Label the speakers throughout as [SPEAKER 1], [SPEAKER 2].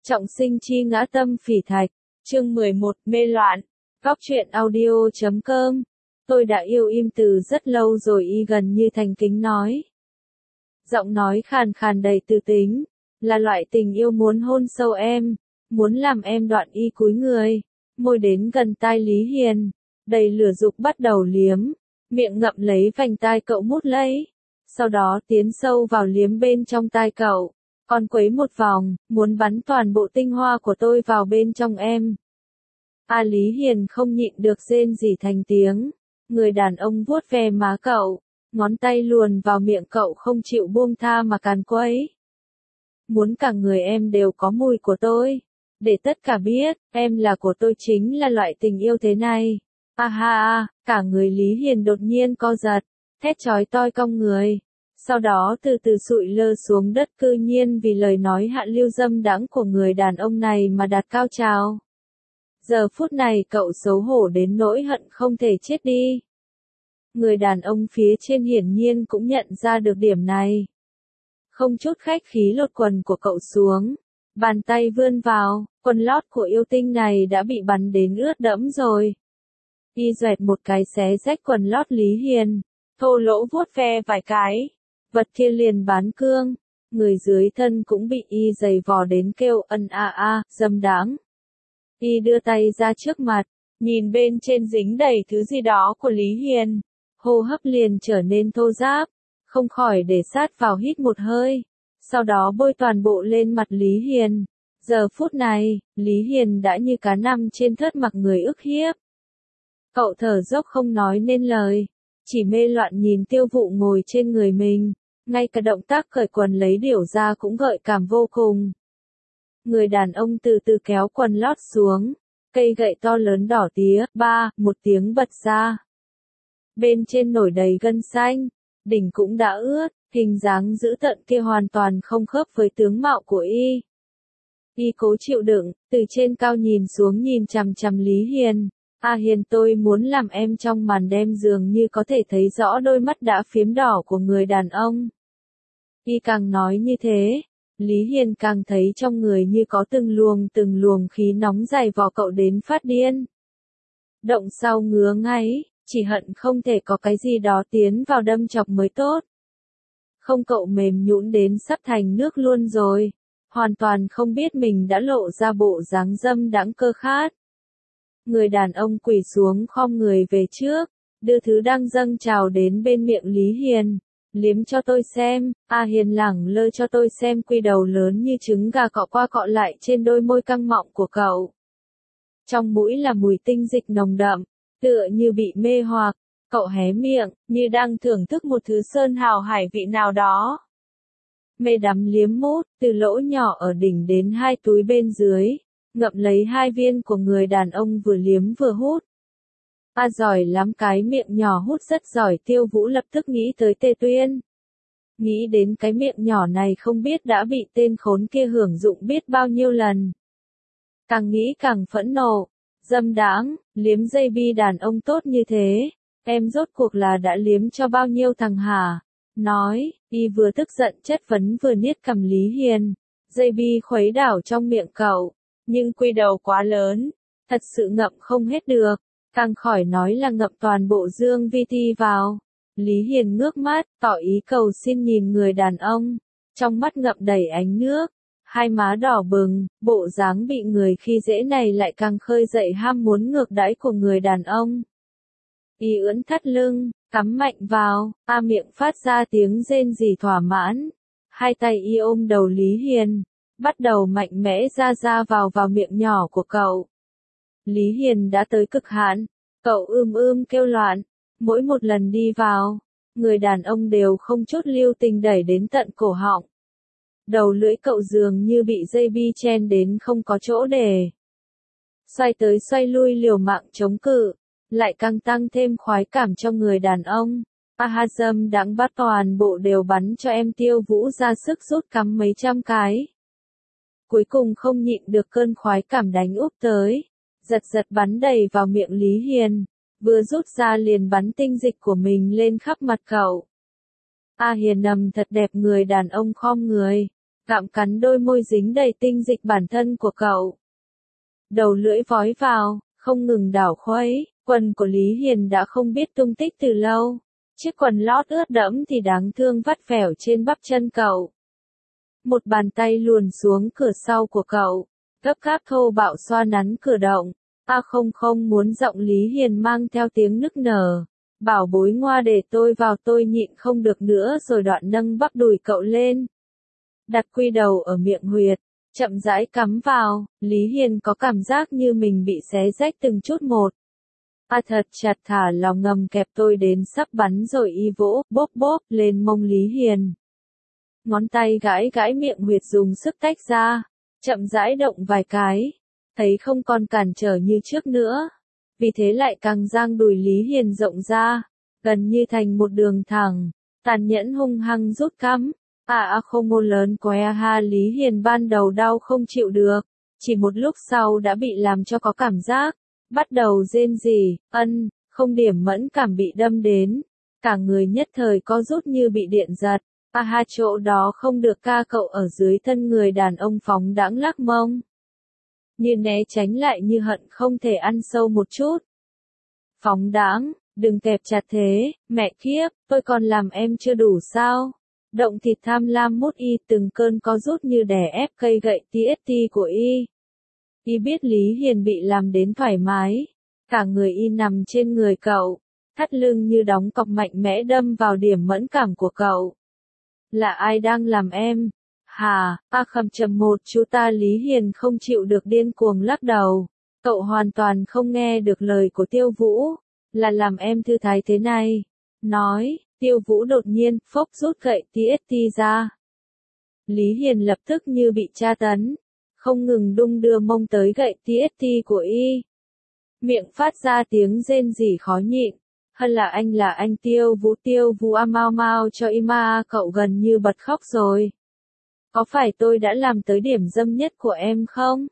[SPEAKER 1] Trọng sinh chi ngã tâm phỉ thạch, chương 11, mê loạn, góc truyện audio.com. Tôi đã yêu im từ rất lâu rồi, y gần như thành kính nói. Giọng nói khàn khàn đầy tư tính, là loại tình yêu muốn hôn sâu em, muốn làm em đoạn. Y cúi người, môi đến gần tai Lý Hiền, đầy lửa dục bắt đầu liếm, miệng ngậm lấy vành tai cậu mút lấy, sau đó tiến sâu vào liếm bên trong tai cậu. Còn quấy một vòng, muốn bắn toàn bộ tinh hoa của tôi vào bên trong em. Lý Hiền không nhịn được rên rỉ thành tiếng. Người đàn ông vuốt ve má cậu, ngón tay luồn vào miệng cậu không chịu buông tha mà càn quấy. Muốn cả người em đều có mùi của tôi, để tất cả biết, em là của tôi, chính là loại tình yêu thế này. Cả người Lý Hiền đột nhiên co giật, thét chói tai cong người. Sau đó từ từ sụi lơ xuống đất, cư nhiên vì lời nói hạ lưu dâm đãng của người đàn ông này mà đạt cao trào. Giờ phút này cậu xấu hổ đến nỗi hận không thể chết đi. Người đàn ông phía trên hiển nhiên cũng nhận ra được điểm này. Không chút khách khí lột quần của cậu xuống, bàn tay vươn vào, quần lót của yêu tinh này đã bị bắn đến ướt đẫm rồi. Y doẹt một cái xé rách quần lót Lý Hiền, thô lỗ vuốt ve vài cái. Vật kia liền bán cương, người dưới thân cũng bị y giày vò đến kêu ân dâm đáng. Y đưa tay ra trước mặt, nhìn bên trên dính đầy thứ gì đó của Lý Hiền, hô hấp liền trở nên thô ráp, không khỏi để sát vào hít một hơi, sau đó bôi toàn bộ lên mặt Lý Hiền. Giờ phút này, Lý Hiền đã như cá nằm trên thớt mặc người ức hiếp. Cậu thở dốc không nói nên lời, chỉ mê loạn nhìn Tiêu Vụ ngồi trên người mình. Ngay cả động tác cởi quần lấy điểu ra cũng gợi cảm vô cùng. Người đàn ông từ từ kéo quần lót xuống, cây gậy to lớn đỏ tía, một tiếng bật ra. Bên trên nổi đầy gân xanh, đỉnh cũng đã ướt, hình dáng dữ tợn kia hoàn toàn không khớp với tướng mạo của y. Y cố chịu đựng, từ trên cao nhìn xuống nhìn chằm chằm Lý Hiền. Hiền, tôi muốn làm em trong màn đêm, dường như có thể thấy rõ đôi mắt đã phiếm đỏ của người đàn ông. Y càng nói như thế, Lý Hiền càng thấy trong người như có từng luồng khí nóng dày vò cậu đến phát điên. Động sau ngứa ngáy, chỉ hận không thể có cái gì đó tiến vào đâm chọc mới tốt. Không, cậu mềm nhũn đến sắp thành nước luôn rồi, hoàn toàn không biết mình đã lộ ra bộ dáng dâm đãng cơ khát. Người đàn ông quỳ xuống khom người về trước, đưa thứ đang dâng trào đến bên miệng Lý Hiền. Liếm cho tôi xem. Hiền lẳng lơ cho tôi xem, quy đầu lớn như trứng gà cọ qua cọ lại trên đôi môi căng mọng của cậu. Trong mũi là mùi tinh dịch nồng đậm, tựa như bị mê hoặc, cậu hé miệng, như đang thưởng thức một thứ sơn hào hải vị nào đó. Mê đắm liếm mút, từ lỗ nhỏ ở đỉnh đến hai túi bên dưới, ngậm lấy hai viên của người đàn ông vừa liếm vừa hút. Giỏi lắm, cái miệng nhỏ hút rất giỏi. Tiêu Vũ lập tức nghĩ tới Tề Tuyên. Nghĩ đến cái miệng nhỏ này không biết đã bị tên khốn kia hưởng dụng biết bao nhiêu lần. Càng nghĩ càng phẫn nộ, dâm đãng, liếm dây bi đàn ông tốt như thế, em rốt cuộc là đã liếm cho bao nhiêu thằng hả? Nói, y vừa tức giận chất vấn vừa niết cằm Lý Hiền. Dây bi khuấy đảo trong miệng cậu, nhưng quy đầu quá lớn, thật sự ngậm không hết được. Càng khỏi nói là ngậm toàn bộ dương vi ti vào. Lý Hiền ngước mắt, tỏ ý cầu xin nhìn người đàn ông. Trong mắt ngậm đầy ánh nước, hai má đỏ bừng, bộ dáng bị người khi dễ này lại càng khơi dậy ham muốn ngược đãi của người đàn ông. Y ưỡn thắt lưng, cắm mạnh vào, miệng phát ra tiếng rên rỉ thỏa mãn. Hai tay y ôm đầu Lý Hiền, bắt đầu mạnh mẽ ra vào miệng nhỏ của cậu. Lý Hiền đã tới cực hạn, cậu kêu loạn, mỗi một lần đi vào, người đàn ông đều không chút lưu tình đẩy đến tận cổ họng. Đầu lưỡi cậu dường như bị dây bi chen đến không có chỗ để. Xoay tới xoay lui liều mạng chống cự, lại càng tăng thêm khoái cảm cho người đàn ông. Dâm đãng bắt toàn bộ đều bắn cho em. Tiêu Vũ ra sức rút cắm mấy trăm cái. Cuối cùng không nhịn được cơn khoái cảm đánh úp tới. Giật bắn đầy vào miệng Lý Hiền, vừa rút ra liền bắn tinh dịch của mình lên khắp mặt cậu. Hiền nằm thật đẹp. Người đàn ông khom người, Gặm cắn đôi môi dính đầy tinh dịch bản thân của cậu. Đầu lưỡi vói vào, không ngừng đảo khuấy, quần của Lý Hiền đã không biết tung tích từ lâu. Chiếc quần lót ướt đẫm thì đáng thương vắt vẻo trên bắp chân cậu. Một bàn tay luồn xuống cửa sau của cậu, gấp gáp thô bạo xoa nắn cửa động. Không muốn giọng Lý Hiền mang theo tiếng nức nở. Bảo bối ngoa để tôi vào, tôi nhịn không được nữa rồi đoạn nâng bắp đùi cậu lên. Đặt quy đầu ở miệng huyệt, chậm rãi cắm vào, Lý Hiền có cảm giác như mình bị xé rách từng chút một. Thật chặt, thả lòng ngầm kẹp tôi đến sắp bắn rồi y vỗ, bốp bốp lên mông Lý Hiền. Ngón tay gãi gãi miệng huyệt dùng sức tách ra, chậm rãi động vài cái, thấy không còn cản trở như trước nữa. Vì thế lại càng giang đùi Lý Hiền rộng ra, gần như thành một đường thẳng, tàn nhẫn hung hăng rút cắm. Không ngôn lớn què ha, Lý Hiền ban đầu đau không chịu được, chỉ một lúc sau đã bị làm cho có cảm giác, bắt đầu rên rỉ, không điểm mẫn cảm bị đâm đến, cả người nhất thời co rút như bị điện giật. Chỗ đó không được, ca cậu ở dưới thân người đàn ông phóng đãng lắc mông. Như né tránh lại như hận không thể ăn sâu một chút. Phóng đãng, đừng kẹp chặt thế, mẹ kiếp, tôi còn làm em chưa đủ sao? Động thịt tham lam mút y từng cơn có rút như đè ép cây gậy TST của y. Y biết Lý Hiền bị làm đến thoải mái, cả người y nằm trên người cậu, thắt lưng như đóng cọc mạnh mẽ đâm vào điểm mẫn cảm của cậu. Là ai đang làm em? Khầm chầm một chú ta. Lý Hiền không chịu được điên cuồng lắc đầu. Cậu hoàn toàn không nghe được lời của Tiêu Vũ. Là làm em thư thái thế này. Nói, Tiêu Vũ đột nhiên, phốc rút gậy TST ra. Lý Hiền lập tức như bị tra tấn. Không ngừng đung đưa mông tới gậy TST của y. Miệng phát ra tiếng rên rỉ khó nhịn. Hơn là anh Tiêu Vũ mau mau cho ima, cậu gần như bật khóc rồi. Có phải tôi đã làm tới điểm dâm nhất của em không?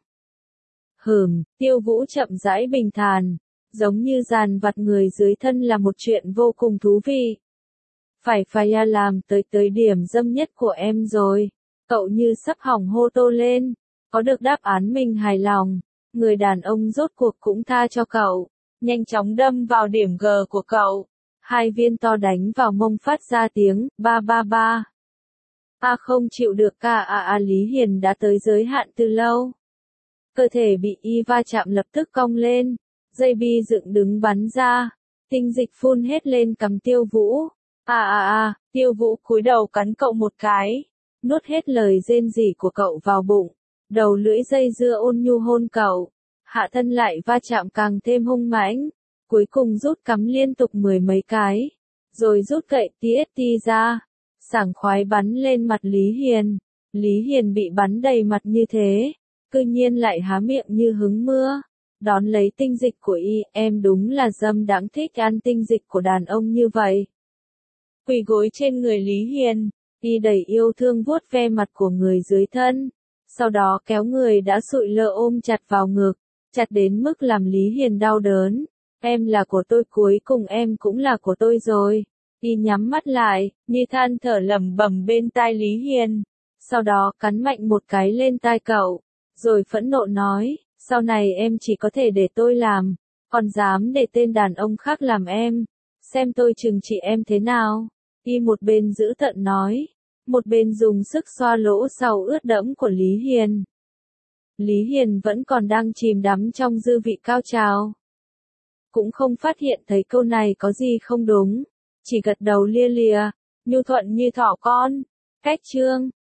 [SPEAKER 1] Tiêu Vũ chậm rãi bình thản, giống như dàn vặt người dưới thân là một chuyện vô cùng thú vị. Phải làm tới điểm dâm nhất của em rồi. Cậu như sắp hỏng hô tô lên, có được đáp án mình hài lòng, người đàn ông rốt cuộc cũng tha cho cậu. Nhanh chóng đâm vào điểm G của cậu. Hai viên to đánh vào mông phát ra tiếng, ba ba ba. Không chịu được ca. Lý Hiền đã tới giới hạn từ lâu. Cơ thể bị y va chạm lập tức cong lên, dây bi dựng đứng bắn ra, tinh dịch phun hết lên cằm Tiêu Vũ. Tiêu Vũ cúi đầu cắn cậu một cái, nuốt hết lời rên rỉ của cậu vào bụng, đầu lưỡi dây dưa ôn nhu hôn cậu. Hạ thân lại va chạm càng thêm hung mãnh, cuối cùng rút cắm liên tục 10 mấy cái, rồi rút gậy TST ra, sảng khoái bắn lên mặt Lý Hiền. Lý Hiền bị bắn đầy mặt như thế, cư nhiên lại há miệng như hứng mưa, đón lấy tinh dịch của y. Em đúng là dâm đãng, thích ăn tinh dịch của đàn ông như vậy. Quỳ gối trên người Lý Hiền, y đầy yêu thương vuốt ve mặt của người dưới thân, sau đó kéo người đã sụi lơ ôm chặt vào ngực. Chặt đến mức làm Lý Hiền đau đớn. Em là của tôi, cuối cùng em cũng là của tôi rồi. Y nhắm mắt lại, như than thở lẩm bẩm bên tai Lý Hiền. Sau đó cắn mạnh một cái lên tai cậu. Rồi phẫn nộ nói, sau này em chỉ có thể để tôi làm. Còn dám để tên đàn ông khác làm em. Xem tôi trừng trị em thế nào. Y một bên giữ tợn nói. Một bên dùng sức xoa lỗ sau ướt đẫm của Lý Hiền. Lý Hiền vẫn còn đang chìm đắm trong dư vị cao trào. Cũng không phát hiện thấy câu này có gì không đúng. Chỉ gật đầu lia lịa, nhu thuận như thỏ con. Cách chương